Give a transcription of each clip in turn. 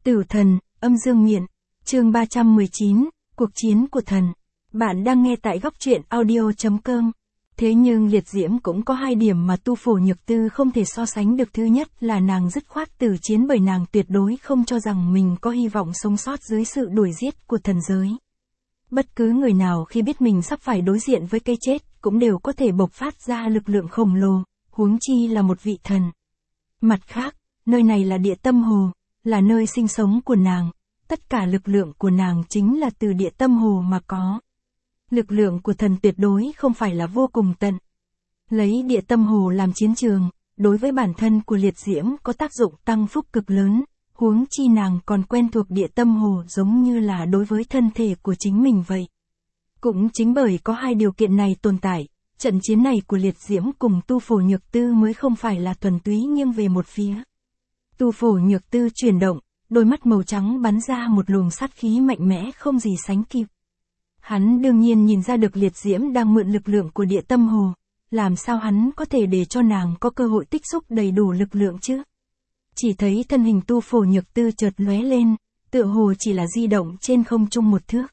Tử thần, âm dương miện, chương 319, cuộc chiến của thần. Bạn đang nghe tại góc truyện audio.com. Thế nhưng liệt diễm cũng có hai điểm mà Tu Phổ Nhược Tư không thể so sánh được. Thứ nhất là nàng dứt khoát từ chiến, bởi nàng tuyệt đối không cho rằng mình có hy vọng sống sót dưới sự đuổi giết của thần giới. Bất cứ người nào khi biết mình sắp phải đối diện với cái chết cũng đều có thể bộc phát ra lực lượng khổng lồ, huống chi là một vị thần. Mặt khác, nơi này là địa tâm hồ, là nơi sinh sống của nàng, tất cả lực lượng của nàng chính là từ địa tâm hồ mà có. Lực lượng của thần tuyệt đối không phải là vô cùng tận. Lấy địa tâm hồ làm chiến trường, đối với bản thân của liệt diễm có tác dụng tăng phúc cực lớn, huống chi nàng còn quen thuộc địa tâm hồ giống như là đối với thân thể của chính mình vậy. Cũng chính bởi có hai điều kiện này tồn tại, trận chiến này của liệt diễm cùng Tu Phổ Nhược Tư mới không phải là thuần túy nghiêng về một phía. Tu Phổ Nhược Tư chuyển động, đôi mắt màu trắng bắn ra một luồng sát khí mạnh mẽ không gì sánh kịp. Hắn đương nhiên nhìn ra được liệt diễm đang mượn lực lượng của địa tâm hồ, làm sao hắn có thể để cho nàng có cơ hội tích xúc đầy đủ lực lượng chứ? Chỉ thấy thân hình Tu Phổ Nhược Tư chợt lóe lên, tựa hồ chỉ là di động trên không trung một thước.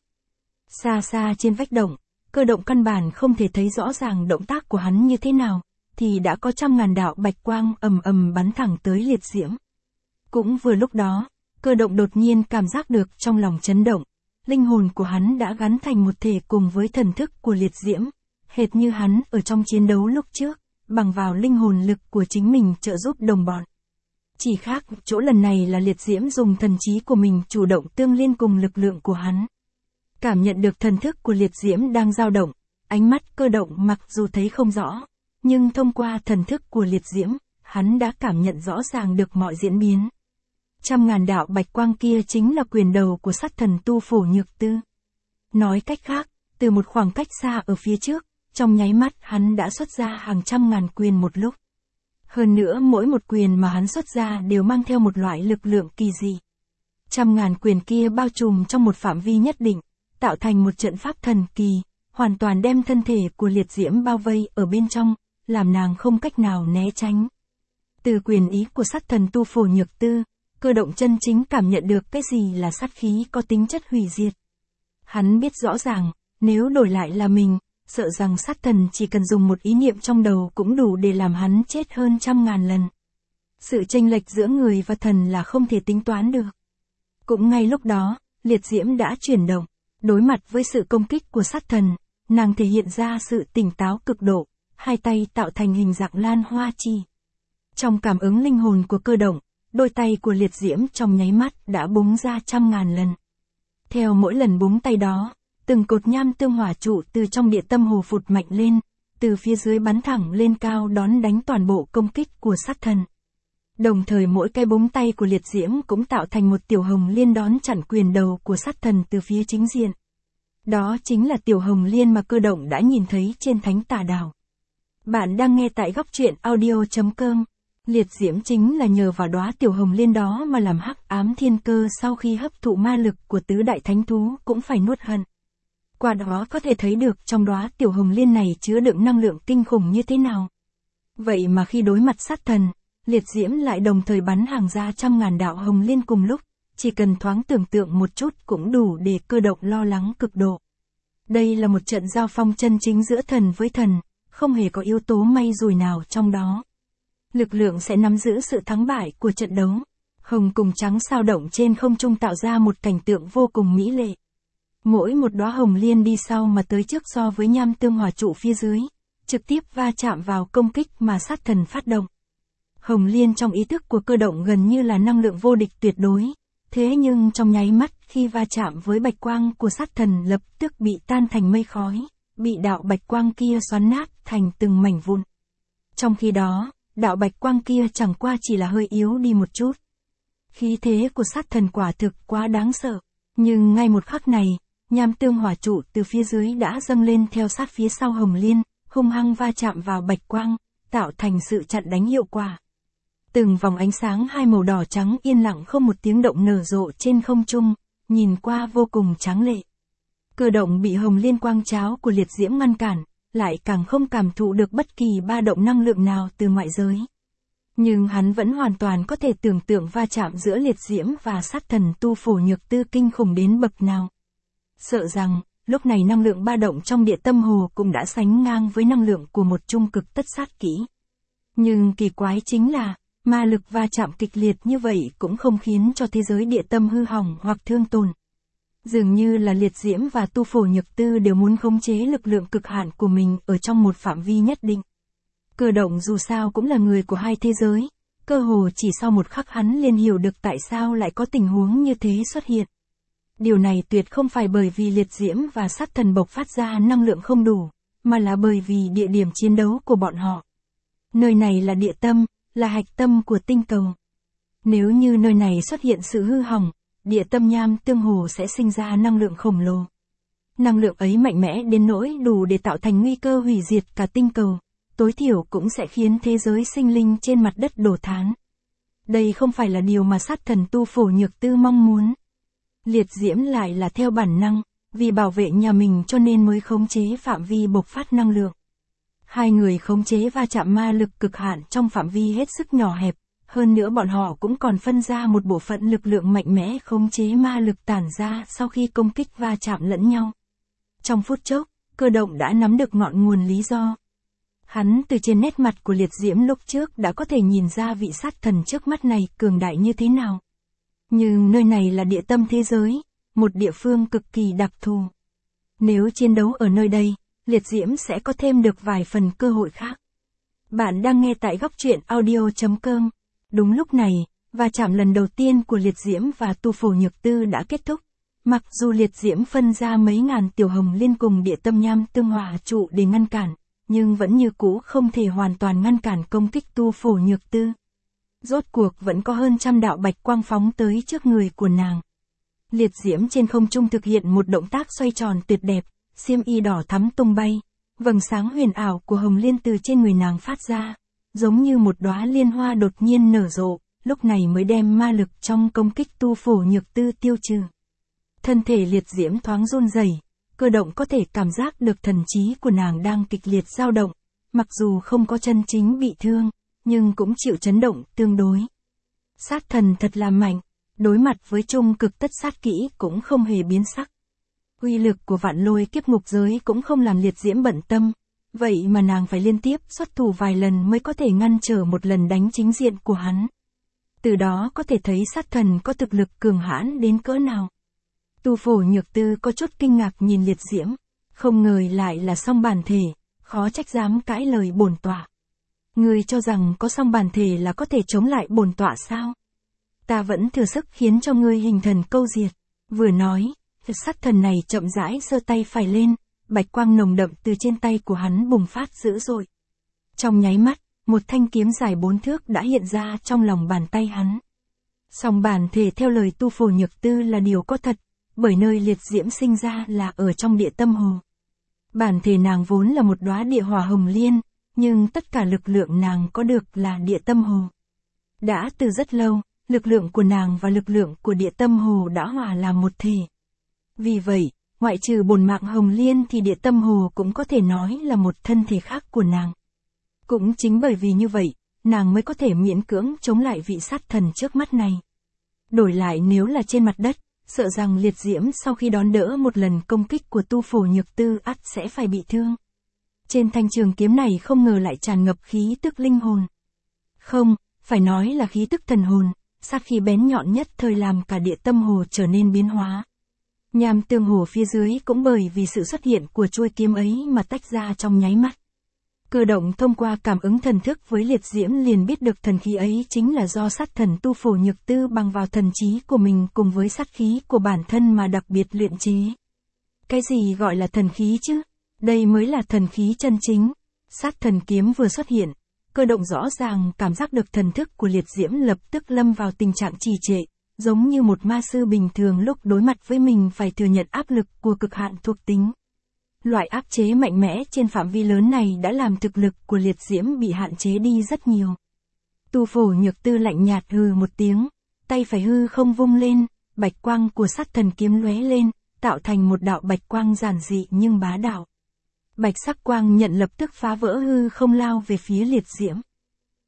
Xa xa trên vách động, Cơ Động căn bản không thể thấy rõ ràng động tác của hắn như thế nào, thì đã có trăm ngàn đạo bạch quang ầm ầm bắn thẳng tới liệt diễm. Cũng vừa lúc đó, Cơ Động đột nhiên cảm giác được trong lòng chấn động, linh hồn của hắn đã gắn thành một thể cùng với thần thức của liệt diễm, hệt như hắn ở trong chiến đấu lúc trước, bằng vào linh hồn lực của chính mình trợ giúp đồng bọn. Chỉ khác chỗ lần này là liệt diễm dùng thần trí của mình chủ động tương liên cùng lực lượng của hắn. Cảm nhận được thần thức của liệt diễm đang dao động, ánh mắt Cơ Động mặc dù thấy không rõ, nhưng thông qua thần thức của liệt diễm, hắn đã cảm nhận rõ ràng được mọi diễn biến. Trăm ngàn đạo bạch quang kia chính là quyền đầu của sát thần Tu Phổ Nhược Tư. Nói cách khác, từ một khoảng cách xa ở phía trước, trong nháy mắt hắn đã xuất ra hàng trăm ngàn quyền một lúc. Hơn nữa mỗi một quyền mà hắn xuất ra đều mang theo một loại lực lượng kỳ dị. Trăm ngàn quyền kia bao trùm trong một phạm vi nhất định, tạo thành một trận pháp thần kỳ, hoàn toàn đem thân thể của liệt diễm bao vây ở bên trong, làm nàng không cách nào né tránh. Từ quyền ý của sát thần Tu Phổ Nhược Tư, Cơ Động chân chính cảm nhận được cái gì là sát khí có tính chất hủy diệt. Hắn biết rõ ràng, nếu đổi lại là mình, sợ rằng sát thần chỉ cần dùng một ý niệm trong đầu cũng đủ để làm hắn chết hơn trăm ngàn lần. Sự chênh lệch giữa người và thần là không thể tính toán được. Cũng ngay lúc đó, liệt diễm đã chuyển động, đối mặt với sự công kích của sát thần, nàng thể hiện ra sự tỉnh táo cực độ, hai tay tạo thành hình dạng lan hoa chi. Trong cảm ứng linh hồn của Cơ Động, đôi tay của liệt diễm trong nháy mắt đã búng ra trăm ngàn lần. Theo mỗi lần búng tay đó, từng cột nham tương hỏa trụ từ trong địa tâm hồ phụt mạnh lên, từ phía dưới bắn thẳng lên cao đón đánh toàn bộ công kích của sát thần. Đồng thời mỗi cái búng tay của liệt diễm cũng tạo thành một tiểu hồng liên đón chặn quyền đầu của sát thần từ phía chính diện. Đó chính là tiểu hồng liên mà Cơ Động đã nhìn thấy trên Thánh Tà Đảo. Bạn đang nghe tại góc truyện audio.com. Liệt diễm chính là nhờ vào đóa tiểu hồng liên đó mà làm Hắc Ám Thiên Cơ sau khi hấp thụ ma lực của tứ đại thánh thú cũng phải nuốt hận. Qua đó có thể thấy được trong đóa tiểu hồng liên này chứa đựng năng lượng kinh khủng như thế nào. Vậy mà khi đối mặt sát thần, liệt diễm lại đồng thời bắn hàng ra trăm ngàn đạo hồng liên cùng lúc, chỉ cần thoáng tưởng tượng một chút cũng đủ để Cơ Động lo lắng cực độ. Đây là một trận giao phong chân chính giữa thần với thần, không hề có yếu tố may rủi nào trong đó. Lực lượng sẽ nắm giữ sự thắng bại của trận đấu. Hồng cùng trắng sao động trên không trung tạo ra một cảnh tượng vô cùng mỹ lệ. Mỗi một đóa hồng liên đi sau mà tới trước so với nham tương hỏa trụ phía dưới, trực tiếp va chạm vào công kích mà sát thần phát động. Hồng liên trong ý thức của Cơ Động gần như là năng lượng vô địch tuyệt đối, thế nhưng trong nháy mắt khi va chạm với bạch quang của sát thần lập tức bị tan thành mây khói, bị đạo bạch quang kia xoắn nát thành từng mảnh vụn. Trong khi đó, đạo bạch quang kia chẳng qua chỉ là hơi yếu đi một chút. Khí thế của sát thần quả thực quá đáng sợ, nhưng ngay một khắc này, nham tương hỏa trụ từ phía dưới đã dâng lên theo sát phía sau hồng liên, hung hăng va chạm vào bạch quang, tạo thành sự chặn đánh hiệu quả. Từng vòng ánh sáng hai màu đỏ trắng yên lặng không một tiếng động nở rộ trên không trung, nhìn qua vô cùng tráng lệ. Cơ Động bị hồng liên quang cháo của liệt diễm ngăn cản, lại càng không cảm thụ được bất kỳ ba động năng lượng nào từ ngoại giới. Nhưng hắn vẫn hoàn toàn có thể tưởng tượng va chạm giữa liệt diễm và sát thần tu phổ nhược tư kinh khủng đến bậc nào. Sợ rằng, lúc này năng lượng ba động trong địa tâm hồ cũng đã sánh ngang với năng lượng của một trung cực tất sát kỹ. Nhưng kỳ quái chính là, ma lực va chạm kịch liệt như vậy cũng không khiến cho thế giới địa tâm hư hỏng hoặc thương tổn. Dường như là liệt diễm và tu phổ nhược tư đều muốn khống chế lực lượng cực hạn của mình ở trong một phạm vi nhất định. Cơ động dù sao cũng là người của hai thế giới, cơ hồ chỉ sau một khắc hắn liền hiểu được tại sao lại có tình huống như thế xuất hiện. Điều này tuyệt không phải bởi vì liệt diễm và sát thần bộc phát ra năng lượng không đủ, mà là bởi vì địa điểm chiến đấu của bọn họ. Nơi này là địa tâm, là hạch tâm của tinh cầu. Nếu như nơi này xuất hiện sự hư hỏng, địa tâm nham tương hồ sẽ sinh ra năng lượng khổng lồ. Năng lượng ấy mạnh mẽ đến nỗi đủ để tạo thành nguy cơ hủy diệt cả tinh cầu, tối thiểu cũng sẽ khiến thế giới sinh linh trên mặt đất đổ thán. Đây không phải là điều mà sát thần tu phổ nhược tư mong muốn. Liệt diễm lại là theo bản năng, vì bảo vệ nhà mình cho nên mới khống chế phạm vi bộc phát năng lượng. Hai người khống chế va chạm ma lực cực hạn trong phạm vi hết sức nhỏ hẹp, hơn nữa bọn họ cũng còn phân ra một bộ phận lực lượng mạnh mẽ khống chế ma lực tản ra sau khi công kích va chạm lẫn nhau. Trong phút chốc, cơ động đã nắm được ngọn nguồn lý do. Hắn từ trên nét mặt của liệt diễm lúc trước đã có thể nhìn ra vị sát thần trước mắt này cường đại như thế nào. Nhưng nơi này là địa tâm thế giới, một địa phương cực kỳ đặc thù. Nếu chiến đấu ở nơi đây, liệt diễm sẽ có thêm được vài phần cơ hội khác. Bạn đang nghe tại góc truyện audio.com. Đúng lúc này, va chạm lần đầu tiên của liệt diễm và tu phổ nhược tư đã kết thúc. Mặc dù liệt diễm phân ra mấy ngàn tiểu hồng liên cùng địa tâm nham tương hòa trụ để ngăn cản, nhưng vẫn như cũ không thể hoàn toàn ngăn cản công kích tu phổ nhược tư. Rốt cuộc vẫn có hơn trăm đạo bạch quang phóng tới trước người của nàng. Liệt diễm trên không trung thực hiện một động tác xoay tròn tuyệt đẹp, xiêm y đỏ thắm tung bay, vầng sáng huyền ảo của hồng liên từ trên người nàng phát ra, giống như một đóa liên hoa đột nhiên nở rộ, lúc này mới đem ma lực trong công kích tu phổ nhược tư tiêu trừ. Thân thể liệt diễm thoáng run rẩy, cơ động có thể cảm giác được thần trí của nàng đang kịch liệt dao động, mặc dù không có chân chính bị thương, nhưng cũng chịu chấn động tương đối. Sát thần thật là mạnh, đối mặt với trung cực tất sát kỹ cũng không hề biến sắc. Uy lực của vạn lôi kiếp ngục giới cũng không làm liệt diễm bận tâm, vậy mà nàng phải liên tiếp xuất thủ vài lần mới có thể ngăn trở một lần đánh chính diện của hắn. Từ đó có thể thấy sát thần có thực lực cường hãn đến cỡ nào. Tu phổ nhược tư có chút kinh ngạc nhìn liệt diễm, không ngờ lại là song bản thể, khó trách dám cãi lời bổn tọa. Ngươi cho rằng có song bản thể là có thể chống lại bổn tọa sao? Ta vẫn thừa sức khiến cho ngươi hình thần câu diệt. Vừa nói, sát thần này chậm rãi giơ tay phải lên, bạch quang nồng đậm từ trên tay của hắn bùng phát dữ dội. Trong nháy mắt, một thanh kiếm dài 4 thước đã hiện ra trong lòng bàn tay hắn. Song bản thể theo lời tu phổ nhược tư là điều có thật, bởi nơi liệt diễm sinh ra là ở trong địa tâm hồ. Bản thể nàng vốn là một đóa địa hỏa hồng liên, nhưng tất cả lực lượng nàng có được là địa tâm hồ. Đã từ rất lâu, lực lượng của nàng và lực lượng của địa tâm hồ đã hòa làm một thể. Vì vậy, ngoại trừ bổn mạng hồng liên thì địa tâm hồ cũng có thể nói là một thân thể khác của nàng. Cũng chính bởi vì như vậy, nàng mới có thể miễn cưỡng chống lại vị sát thần trước mắt này. Đổi lại nếu là trên mặt đất, sợ rằng liệt diễm sau khi đón đỡ một lần công kích của tu phổ nhược tư ắt sẽ phải bị thương. Trên thanh trường kiếm này không ngờ lại tràn ngập khí tức linh hồn. Không, phải nói là khí tức thần hồn, sát khí bén nhọn nhất thời làm cả địa tâm hồ trở nên biến hóa. Nham tương hồ phía dưới cũng bởi vì sự xuất hiện của chuôi kiếm ấy mà tách ra trong nháy mắt. Cơ động thông qua cảm ứng thần thức với liệt diễm liền biết được thần khí ấy chính là do sát thần tu phổ nhược tư bằng vào thần trí của mình cùng với sát khí của bản thân mà đặc biệt luyện chế. Cái gì gọi là thần khí chứ? Đây mới là thần khí chân chính. Sát thần kiếm vừa xuất hiện, cơ động rõ ràng cảm giác được thần thức của liệt diễm lập tức lâm vào tình trạng trì trệ, giống như một ma sư bình thường lúc đối mặt với mình phải thừa nhận áp lực của cực hạn thuộc tính. Loại áp chế mạnh mẽ trên phạm vi lớn này đã làm thực lực của liệt diễm bị hạn chế đi rất nhiều. Tu phổ nhược tư lạnh nhạt hừ một tiếng, tay phải hư không vung lên, bạch quang của sát thần kiếm lóe lên, tạo thành một đạo bạch quang giản dị nhưng bá đạo. Bạch sắc quang nhận lập tức phá vỡ hư không lao về phía liệt diễm.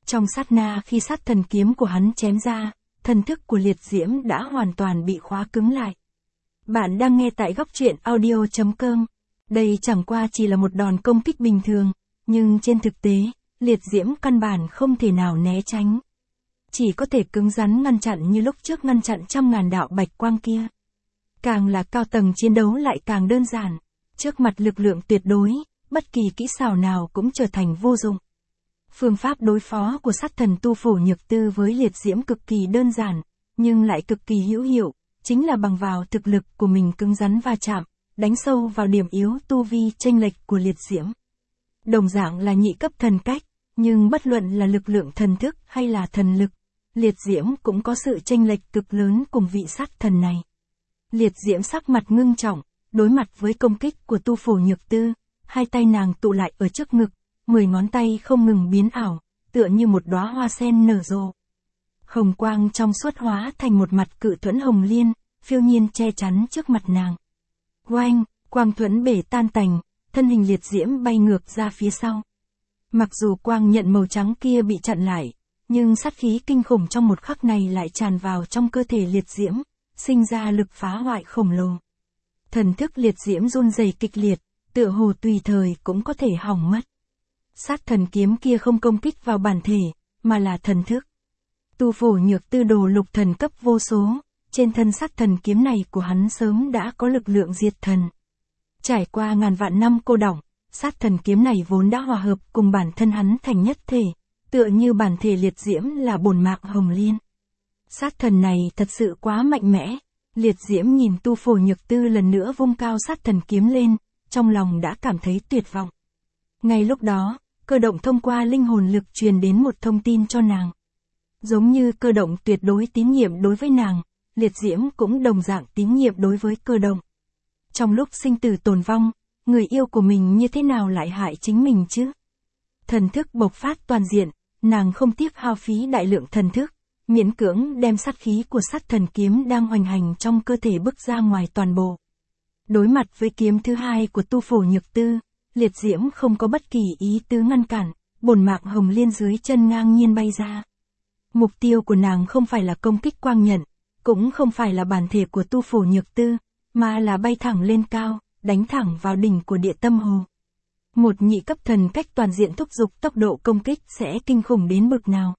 Trong sát na khi sát thần kiếm của hắn chém ra, thần thức của liệt diễm đã hoàn toàn bị khóa cứng lại. Bạn đang nghe tại góc truyện audio.com. Đây chẳng qua chỉ là một đòn công kích bình thường, nhưng trên thực tế, liệt diễm căn bản không thể nào né tránh. Chỉ có thể cứng rắn ngăn chặn như lúc trước ngăn chặn trăm ngàn đạo bạch quang kia. Càng là cao tầng chiến đấu lại càng đơn giản. Trước mặt lực lượng tuyệt đối, bất kỳ kỹ xảo nào cũng trở thành vô dụng. Phương pháp đối phó của sát thần tu phổ nhược tư với liệt diễm cực kỳ đơn giản, nhưng lại cực kỳ hữu hiệu, chính là bằng vào thực lực của mình cứng rắn va chạm, đánh sâu vào điểm yếu tu vi chênh lệch của liệt diễm. Đồng dạng là nhị cấp thần cách, nhưng bất luận là lực lượng thần thức hay là thần lực, liệt diễm cũng có sự chênh lệch cực lớn cùng vị sát thần này. Liệt diễm sắc mặt ngưng trọng, đối mặt với công kích của tu phổ nhược tư, hai tay nàng tụ lại ở trước ngực, 10 ngón tay không ngừng biến ảo, tựa như một đóa hoa sen nở rộ. Hồng quang trong suốt hóa thành một mặt cự thuẫn hồng liên, phiêu nhiên che chắn trước mặt nàng. Oanh, quang thuẫn bể tan tành, thân hình liệt diễm bay ngược ra phía sau. Mặc dù quang nhận màu trắng kia bị chặn lại, nhưng sát khí kinh khủng trong một khắc này lại tràn vào trong cơ thể liệt diễm, sinh ra lực phá hoại khổng lồ. Thần thức liệt diễm run rẩy kịch liệt, tựa hồ tùy thời cũng có thể hỏng mất. Sát thần kiếm kia không công kích vào bản thể, mà là thần thức. Tu phổ nhược tư đồ lục thần cấp vô số, trên thân sát thần kiếm này của hắn sớm đã có lực lượng diệt thần. Trải qua ngàn vạn năm cô đọng, sát thần kiếm này vốn đã hòa hợp cùng bản thân hắn thành nhất thể, tựa như bản thể liệt diễm là bổn mạng hồng liên. Sát thần này thật sự quá mạnh mẽ, liệt diễm nhìn tu phổ nhược tư lần nữa vung cao sát thần kiếm lên, trong lòng đã cảm thấy tuyệt vọng. Ngay lúc đó, cơ động thông qua linh hồn lực truyền đến một thông tin cho nàng. Giống như cơ động tuyệt đối tín nhiệm đối với nàng, liệt diễm cũng đồng dạng tín nhiệm đối với cơ động. Trong lúc sinh tử tồn vong, người yêu của mình như thế nào lại hại chính mình chứ? Thần thức bộc phát toàn diện, nàng không tiếc hao phí đại lượng thần thức, miễn cưỡng đem sát khí của sát thần kiếm đang hoành hành trong cơ thể bức ra ngoài toàn bộ. Đối mặt với kiếm thứ hai của tu phổ nhược tư, liệt diễm không có bất kỳ ý tứ ngăn cản, bổn mạng hồng liên dưới chân ngang nhiên bay ra. Mục tiêu của nàng không phải là công kích quang nhận, cũng không phải là bản thể của tu phổ nhược tư, mà là bay thẳng lên cao, đánh thẳng vào đỉnh của địa tâm hồ. Một nhị cấp thần cách toàn diện thúc giục tốc độ công kích sẽ kinh khủng đến bực nào.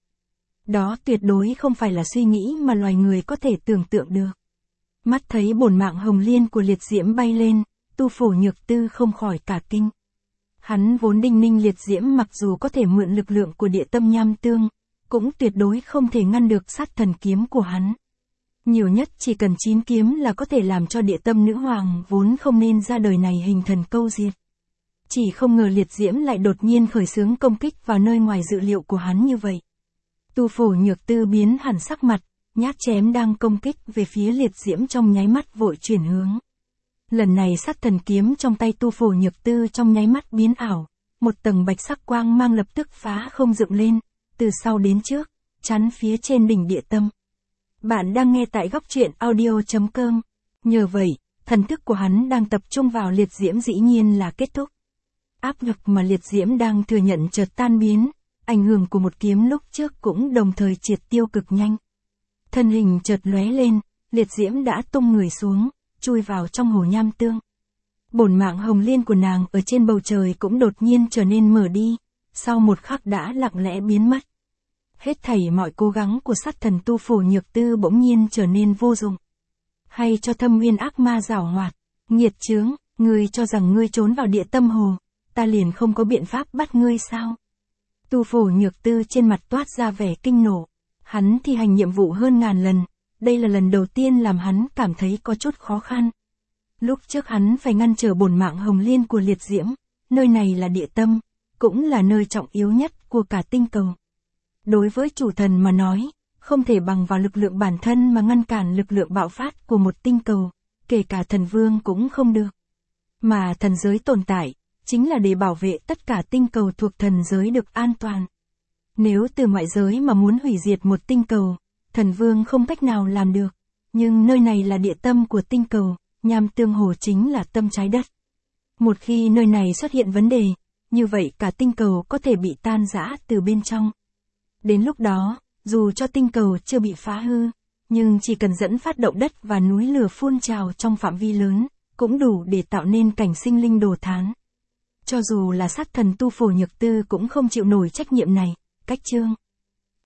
Đó tuyệt đối không phải là suy nghĩ mà loài người có thể tưởng tượng được. Mắt thấy bổn mạng hồng liên của liệt diễm bay lên, tu phổ nhược tư không khỏi cả kinh. Hắn vốn đinh ninh liệt diễm mặc dù có thể mượn lực lượng của địa tâm nham tương, cũng tuyệt đối không thể ngăn được sát thần kiếm của hắn. Nhiều nhất chỉ cần 9 kiếm là có thể làm cho địa tâm nữ hoàng vốn không nên ra đời này hình thần câu diệt. Chỉ không ngờ liệt diễm lại đột nhiên khởi xướng công kích vào nơi ngoài dự liệu của hắn như vậy. Tu phổ nhược tư biến hẳn sắc mặt, nhát chém đang công kích về phía liệt diễm trong nháy mắt vội chuyển hướng. Lần này sát thần kiếm trong tay tu phổ nhược tư trong nháy mắt biến ảo, một tầng bạch sắc quang mang lập tức phá không dựng lên, từ sau đến trước, chắn phía trên đỉnh địa tâm. Bạn đang nghe tại góc truyện audio.com. Nhờ vậy, thần thức của hắn đang tập trung vào liệt diễm dĩ nhiên là kết thúc. Áp lực mà liệt diễm đang thừa nhận chợt tan biến, ảnh hưởng của một kiếm lúc trước cũng đồng thời triệt tiêu cực nhanh. Thân hình chợt lóe lên, liệt diễm đã tung người xuống, chui vào trong hồ nham tương. Bổn mạng hồng liên của nàng ở trên bầu trời cũng đột nhiên trở nên mở đi, sau một khắc đã lặng lẽ biến mất. Hết thảy mọi cố gắng của sát thần tu phổ nhược tư bỗng nhiên trở nên vô dụng. Hay cho thâm nguyên ác ma giảo hoạt, nghiệt chướng, ngươi cho rằng ngươi trốn vào địa tâm hồ, ta liền không có biện pháp bắt ngươi sao? Tu phổ nhược tư trên mặt toát ra vẻ kinh nộ, hắn thi hành nhiệm vụ hơn ngàn lần, đây là lần đầu tiên làm hắn cảm thấy có chút khó khăn. Lúc trước hắn phải ngăn trở bổn mạng hồng liên của liệt diễm, nơi này là địa tâm, cũng là nơi trọng yếu nhất của cả tinh cầu. Đối với chủ thần mà nói, không thể bằng vào lực lượng bản thân mà ngăn cản lực lượng bạo phát của một tinh cầu, kể cả thần vương cũng không được. Mà thần giới tồn tại, chính là để bảo vệ tất cả tinh cầu thuộc thần giới được an toàn. Nếu từ ngoại giới mà muốn hủy diệt một tinh cầu, thần vương không cách nào làm được, nhưng nơi này là địa tâm của tinh cầu, nham tương hồ chính là tâm trái đất. Một khi nơi này xuất hiện vấn đề, như vậy cả tinh cầu có thể bị tan rã từ bên trong. Đến lúc đó, dù cho tinh cầu chưa bị phá hư, nhưng chỉ cần dẫn phát động đất và núi lửa phun trào trong phạm vi lớn, cũng đủ để tạo nên cảnh sinh linh đồ thán. Cho dù là sát thần tu phổ nhược tư cũng không chịu nổi trách nhiệm này. Cách chương